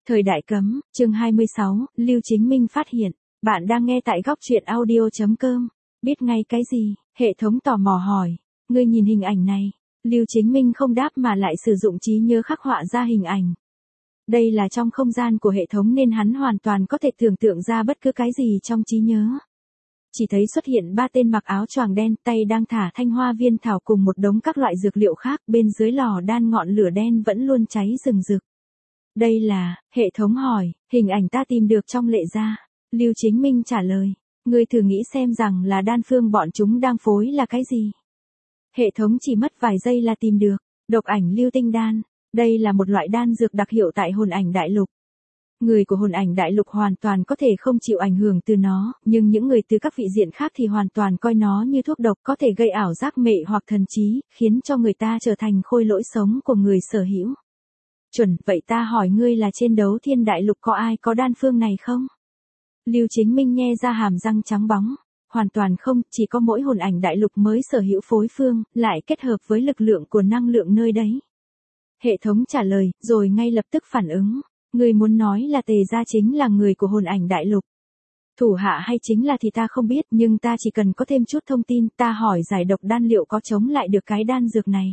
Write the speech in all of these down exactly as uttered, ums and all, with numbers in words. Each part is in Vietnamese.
Thời đại cấm, chương hai mươi sáu, Lưu Chính Minh phát hiện. Bạn đang nghe tại góc truyện audio chấm com. Biết ngay cái gì? Hệ thống tò mò hỏi. Ngươi nhìn hình ảnh này. Lưu Chính Minh không đáp mà lại sử dụng trí nhớ khắc họa ra hình ảnh. Đây là trong không gian của hệ thống nên hắn hoàn toàn có thể tưởng tượng ra bất cứ cái gì trong trí nhớ. Chỉ thấy xuất hiện ba tên mặc áo choàng đen, tay đang thả thanh hoa viên thảo cùng một đống các loại dược liệu khác, bên dưới lò đan ngọn lửa đen vẫn luôn cháy rừng rực. Đây là, hệ thống hỏi, hình ảnh ta tìm được trong lệ gia. Lưu Chính Minh trả lời, ngươi thử nghĩ xem rằng là đan phương bọn chúng đang phối là cái gì. Hệ thống chỉ mất vài giây là tìm được, độc ảnh lưu tinh đan. Đây là một loại đan dược đặc hiệu tại hồn ảnh đại lục. Người của hồn ảnh đại lục hoàn toàn có thể không chịu ảnh hưởng từ nó, nhưng những người từ các vị diện khác thì hoàn toàn coi nó như thuốc độc, có thể gây ảo giác mệ hoặc thần trí, khiến cho người ta trở thành khôi lỗi sống của người sở hữu. Chuẩn, vậy ta hỏi ngươi là trên đấu thiên đại lục có ai có đan phương này không? Lưu Chính Minh nhe ra hàm răng trắng bóng. Hoàn toàn không, chỉ có mỗi hồn ảnh đại lục mới sở hữu phối phương, lại kết hợp với lực lượng của năng lượng nơi đấy. Hệ thống trả lời, rồi ngay lập tức phản ứng. Ngươi muốn nói là Tề gia chính là người của hồn ảnh đại lục. Thủ hạ hay chính là thì ta không biết, nhưng ta chỉ cần có thêm chút thông tin, ta hỏi giải độc đan liệu có chống lại được cái đan dược này.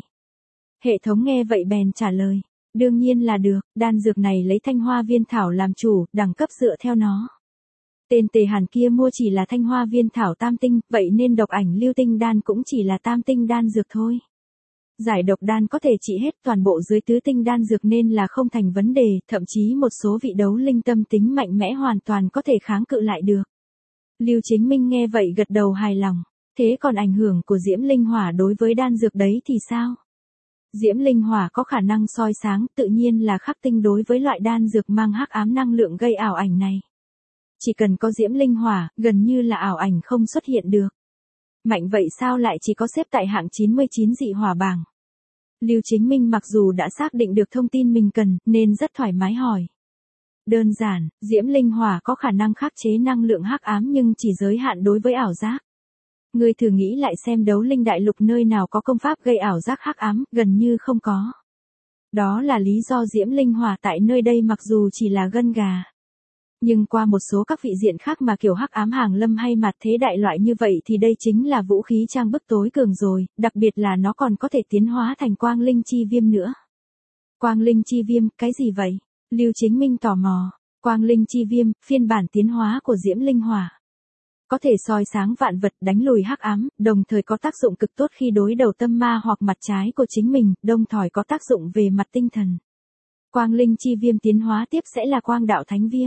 Hệ thống nghe vậy bèn trả lời. Đương nhiên là được, đan dược này lấy thanh hoa viên thảo làm chủ, đẳng cấp dựa theo nó. Tên Tề Hàn kia mua chỉ là thanh hoa viên thảo tam tinh, vậy nên độc ảnh lưu tinh đan cũng chỉ là tam tinh đan dược thôi. Giải độc đan có thể trị hết toàn bộ dưới tứ tinh đan dược nên là không thành vấn đề, thậm chí một số vị đấu linh tâm tính mạnh mẽ hoàn toàn có thể kháng cự lại được. Lưu Chính Minh nghe vậy gật đầu hài lòng. Thế còn ảnh hưởng của diễm linh hỏa đối với đan dược đấy thì sao? Diễm linh hỏa có khả năng soi sáng, tự nhiên là khắc tinh đối với loại đan dược mang hắc ám năng lượng gây ảo ảnh này. Chỉ cần có diễm linh hỏa, gần như là ảo ảnh không xuất hiện được. Mạnh vậy sao lại chỉ có xếp tại hạng chín mươi chín dị hỏa bảng? Lưu Chính Minh mặc dù đã xác định được thông tin mình cần, nên rất thoải mái hỏi. Đơn giản, diễm linh hỏa có khả năng khắc chế năng lượng hắc ám nhưng chỉ giới hạn đối với ảo giác. Ngươi thử nghĩ lại xem đấu linh đại lục nơi nào có công pháp gây ảo giác hắc ám, gần như không có. Đó là lý do diễm linh hỏa tại nơi đây mặc dù chỉ là gân gà. Nhưng qua một số các vị diện khác mà kiểu hắc ám hàng lâm hay mặt thế đại loại như vậy thì đây chính là vũ khí trang bức tối cường rồi, đặc biệt là nó còn có thể tiến hóa thành quang linh chi viêm nữa. Quang linh chi viêm, cái gì vậy? Lưu Chính Minh tò mò. Quang linh chi viêm, phiên bản tiến hóa của diễm linh hỏa. Có thể soi sáng vạn vật, đánh lùi hắc ám, đồng thời có tác dụng cực tốt khi đối đầu tâm ma hoặc mặt trái của chính mình, đồng thời có tác dụng về mặt tinh thần. Quang linh chi viêm tiến hóa tiếp sẽ là quang đạo thánh viêm.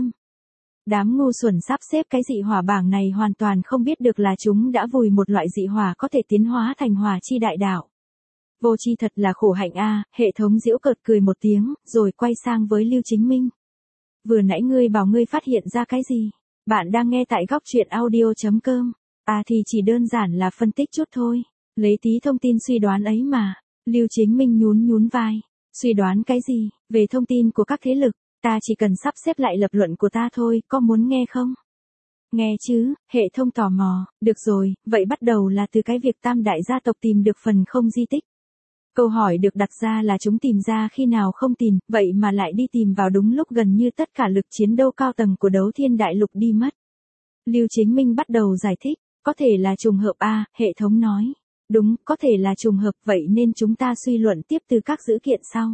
Đám ngu xuẩn sắp xếp cái dị hỏa bảng này hoàn toàn không biết được là chúng đã vùi một loại dị hỏa có thể tiến hóa thành hỏa chi đại đạo. Vô chi thật là khổ hạnh a. Hệ thống giễu cợt cười một tiếng, rồi quay sang với Lưu Chính Minh. Vừa nãy ngươi bảo ngươi phát hiện ra cái gì? Bạn đang nghe tại góc truyện audio chấm com. À thì chỉ đơn giản là phân tích chút thôi. Lấy tí thông tin suy đoán ấy mà. Lưu Chính Minh nhún nhún vai. Suy đoán cái gì? Về thông tin của các thế lực. Ta chỉ cần sắp xếp lại lập luận của ta thôi, có muốn nghe không? Nghe chứ, hệ thống tò mò. Được rồi, vậy bắt đầu là từ cái việc tam đại gia tộc tìm được phần không di tích. Câu hỏi được đặt ra là chúng tìm ra khi nào không tìm, vậy mà lại đi tìm vào đúng lúc gần như tất cả lực chiến đấu cao tầng của đấu thiên đại lục đi mất. Lưu Chính Minh bắt đầu giải thích, có thể là trùng hợp a, hệ thống nói. Đúng, có thể là trùng hợp, vậy nên chúng ta suy luận tiếp từ các dữ kiện sau.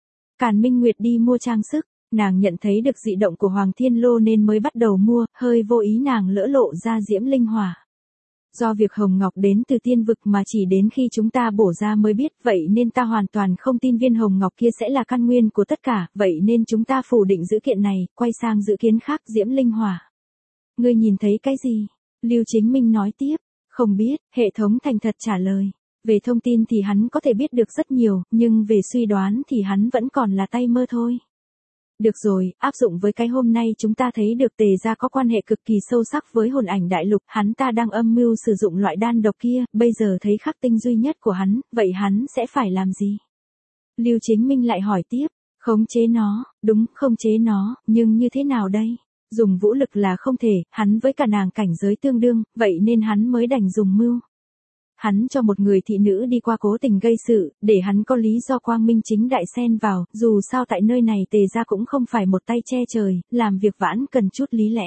Càn Minh Nguyệt đi mua trang sức. Nàng nhận thấy được dị động của Hoàng Thiên Lô nên mới bắt đầu mua, hơi vô ý nàng lỡ lộ ra diễm linh hỏa. Do việc hồng ngọc đến từ tiên vực mà chỉ đến khi chúng ta bổ ra mới biết, vậy nên ta hoàn toàn không tin viên hồng ngọc kia sẽ là căn nguyên của tất cả, vậy nên chúng ta phủ định dữ kiện này, quay sang dữ kiến khác diễm linh hỏa. Ngươi nhìn thấy cái gì? Lưu Chính Minh nói tiếp, không biết, hệ thống thành thật trả lời. Về thông tin thì hắn có thể biết được rất nhiều, nhưng về suy đoán thì hắn vẫn còn là tay mơ thôi. Được rồi, áp dụng với cái hôm nay chúng ta thấy được Tề gia có quan hệ cực kỳ sâu sắc với hồn ảnh đại lục, hắn ta đang âm mưu sử dụng loại đan độc kia, bây giờ thấy khắc tinh duy nhất của hắn, vậy hắn sẽ phải làm gì? Lưu Chính Minh lại hỏi tiếp, khống chế nó, đúng, khống chế nó, nhưng như thế nào đây? Dùng vũ lực là không thể, hắn với cả nàng cảnh giới tương đương, vậy nên hắn mới đành dùng mưu. hắn cho một người thị nữ đi qua cố tình gây sự, để hắn có lý do quang minh chính đại xen vào, dù sao tại nơi này Tề gia cũng không phải một tay che trời, làm việc vãn cần chút lý lẽ.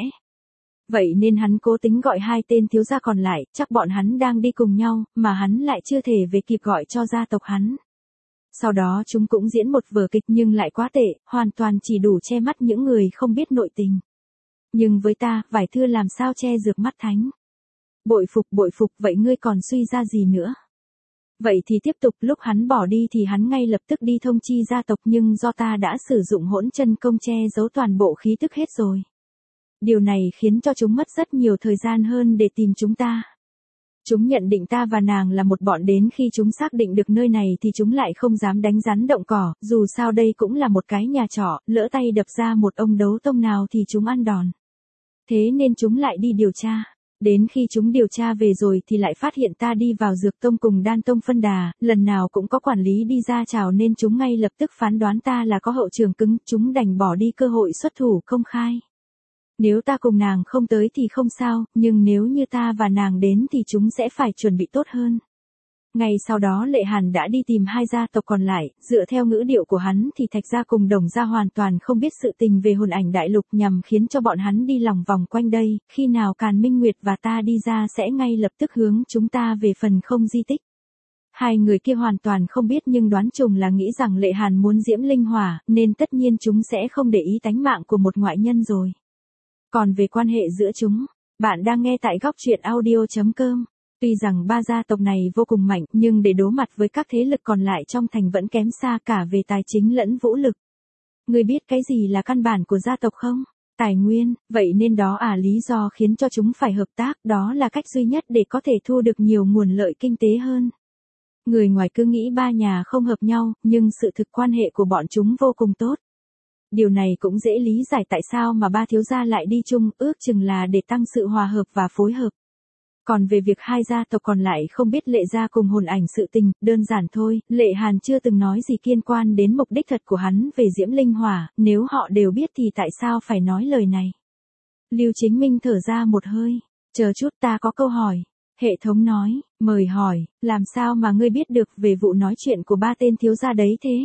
Vậy nên hắn cố tính gọi hai tên thiếu gia còn lại, chắc bọn hắn đang đi cùng nhau, mà hắn lại chưa thể về kịp gọi cho gia tộc hắn. Sau đó chúng cũng diễn một vở kịch nhưng lại quá tệ, hoàn toàn chỉ đủ che mắt những người không biết nội tình. Nhưng với ta, vải thưa làm sao che dược mắt thánh. Bội phục bội phục, vậy ngươi còn suy ra gì nữa? Vậy thì tiếp tục, lúc hắn bỏ đi thì hắn ngay lập tức đi thông chi gia tộc, nhưng do ta đã sử dụng hỗn chân công che giấu toàn bộ khí tức hết rồi. Điều này khiến cho chúng mất rất nhiều thời gian hơn để tìm chúng ta. Chúng nhận định ta và nàng là một bọn, đến khi chúng xác định được nơi này thì chúng lại không dám đánh rắn động cỏ, dù sao đây cũng là một cái nhà trọ, lỡ tay đập ra một ông đấu tông nào thì chúng ăn đòn. Thế nên chúng lại đi điều tra. Đến khi chúng điều tra về rồi thì lại phát hiện ta đi vào dược tông cùng đan tông phân đà, lần nào cũng có quản lý đi ra chào nên chúng ngay lập tức phán đoán ta là có hậu trường cứng, chúng đành bỏ đi cơ hội xuất thủ công khai. Nếu ta cùng nàng không tới thì không sao, nhưng nếu như ta và nàng đến thì chúng sẽ phải chuẩn bị tốt hơn. Ngay sau đó Lệ Hàn đã đi tìm hai gia tộc còn lại, dựa theo ngữ điệu của hắn thì Thạch gia cùng Đồng gia hoàn toàn không biết sự tình về hồn ảnh đại lục, nhằm khiến cho bọn hắn đi lòng vòng quanh đây, khi nào Càn Minh Nguyệt và ta đi ra sẽ ngay lập tức hướng chúng ta về phần không di tích. Hai người kia hoàn toàn không biết nhưng đoán trùng là nghĩ rằng Lệ Hàn muốn diễm linh hỏa, nên tất nhiên chúng sẽ không để ý tánh mạng của một ngoại nhân rồi. Còn về quan hệ giữa chúng, bạn đang nghe tại góc truyện audio chấm com. Tuy rằng ba gia tộc này vô cùng mạnh, nhưng để đối mặt với các thế lực còn lại trong thành vẫn kém xa cả về tài chính lẫn vũ lực. Ngươi biết cái gì là căn bản của gia tộc không? Tài nguyên, vậy nên đó à lý do khiến cho chúng phải hợp tác, đó là cách duy nhất để có thể thu được nhiều nguồn lợi kinh tế hơn. Người ngoài cứ nghĩ ba nhà không hợp nhau, nhưng sự thực quan hệ của bọn chúng vô cùng tốt. Điều này cũng dễ lý giải tại sao mà ba thiếu gia lại đi chung, ước chừng là để tăng sự hòa hợp và phối hợp. Còn về việc hai gia tộc còn lại không biết Lệ gia cùng hồn ảnh sự tình, đơn giản thôi, Lệ Hàn chưa từng nói gì liên quan đến mục đích thật của hắn về diễm linh hỏa, nếu họ đều biết thì tại sao phải nói lời này. Lưu Chính Minh thở ra một hơi, chờ chút ta có câu hỏi. Hệ thống nói, mời hỏi, làm sao mà ngươi biết được về vụ nói chuyện của ba tên thiếu gia đấy thế?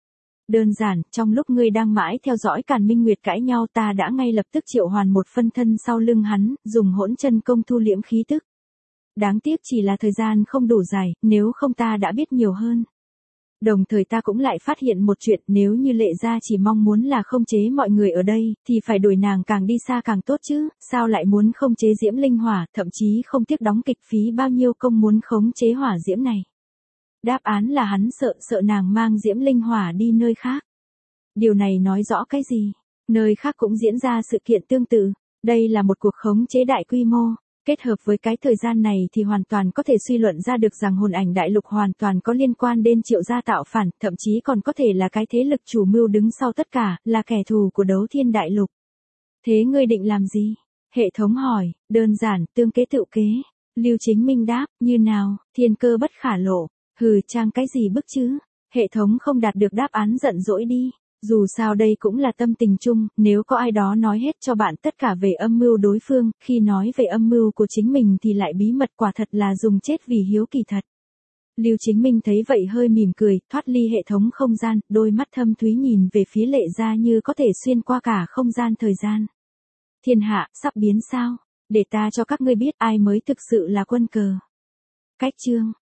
Đơn giản, trong lúc ngươi đang mãi theo dõi Càn Minh Nguyệt cãi nhau ta đã ngay lập tức triệu hoàn một phân thân sau lưng hắn, dùng hỗn chân công thu liễm khí tức. Đáng tiếc chỉ là thời gian không đủ dài, nếu không ta đã biết nhiều hơn. Đồng thời ta cũng lại phát hiện một chuyện, nếu như Lệ gia chỉ mong muốn là khống chế mọi người ở đây, thì phải đuổi nàng càng đi xa càng tốt chứ, sao lại muốn khống chế diễm linh hỏa, thậm chí không tiếc đóng kịch phí bao nhiêu công muốn khống chế hỏa diễm này. Đáp án là hắn sợ, sợ nàng mang diễm linh hỏa đi nơi khác. Điều này nói rõ cái gì? Nơi khác cũng diễn ra sự kiện tương tự. Đây là một cuộc khống chế đại quy mô. Kết hợp với cái thời gian này thì hoàn toàn có thể suy luận ra được rằng hồn ảnh đại lục hoàn toàn có liên quan đến Triệu gia tạo phản, thậm chí còn có thể là cái thế lực chủ mưu đứng sau tất cả, là kẻ thù của Đấu Thiên đại lục. Thế ngươi định làm gì? Hệ thống hỏi, đơn giản, tương kế tự kế. Lưu Chính Minh đáp, như nào, thiên cơ bất khả lộ. Hừ, trang cái gì bức chứ? Hệ thống không đạt được đáp án giận dỗi đi. Dù sao đây cũng là tâm tình chung, nếu có ai đó nói hết cho bạn tất cả về âm mưu đối phương, khi nói về âm mưu của chính mình thì lại bí mật, quả thật là dùng chết vì hiếu kỳ thật. Lưu Chính Minh thấy vậy hơi mỉm cười, thoát ly hệ thống không gian, đôi mắt thâm thúy nhìn về phía Lệ gia như có thể xuyên qua cả không gian thời gian. Thiên hạ, sắp biến sao? Để ta cho các ngươi biết ai mới thực sự là quân cờ. Cách chương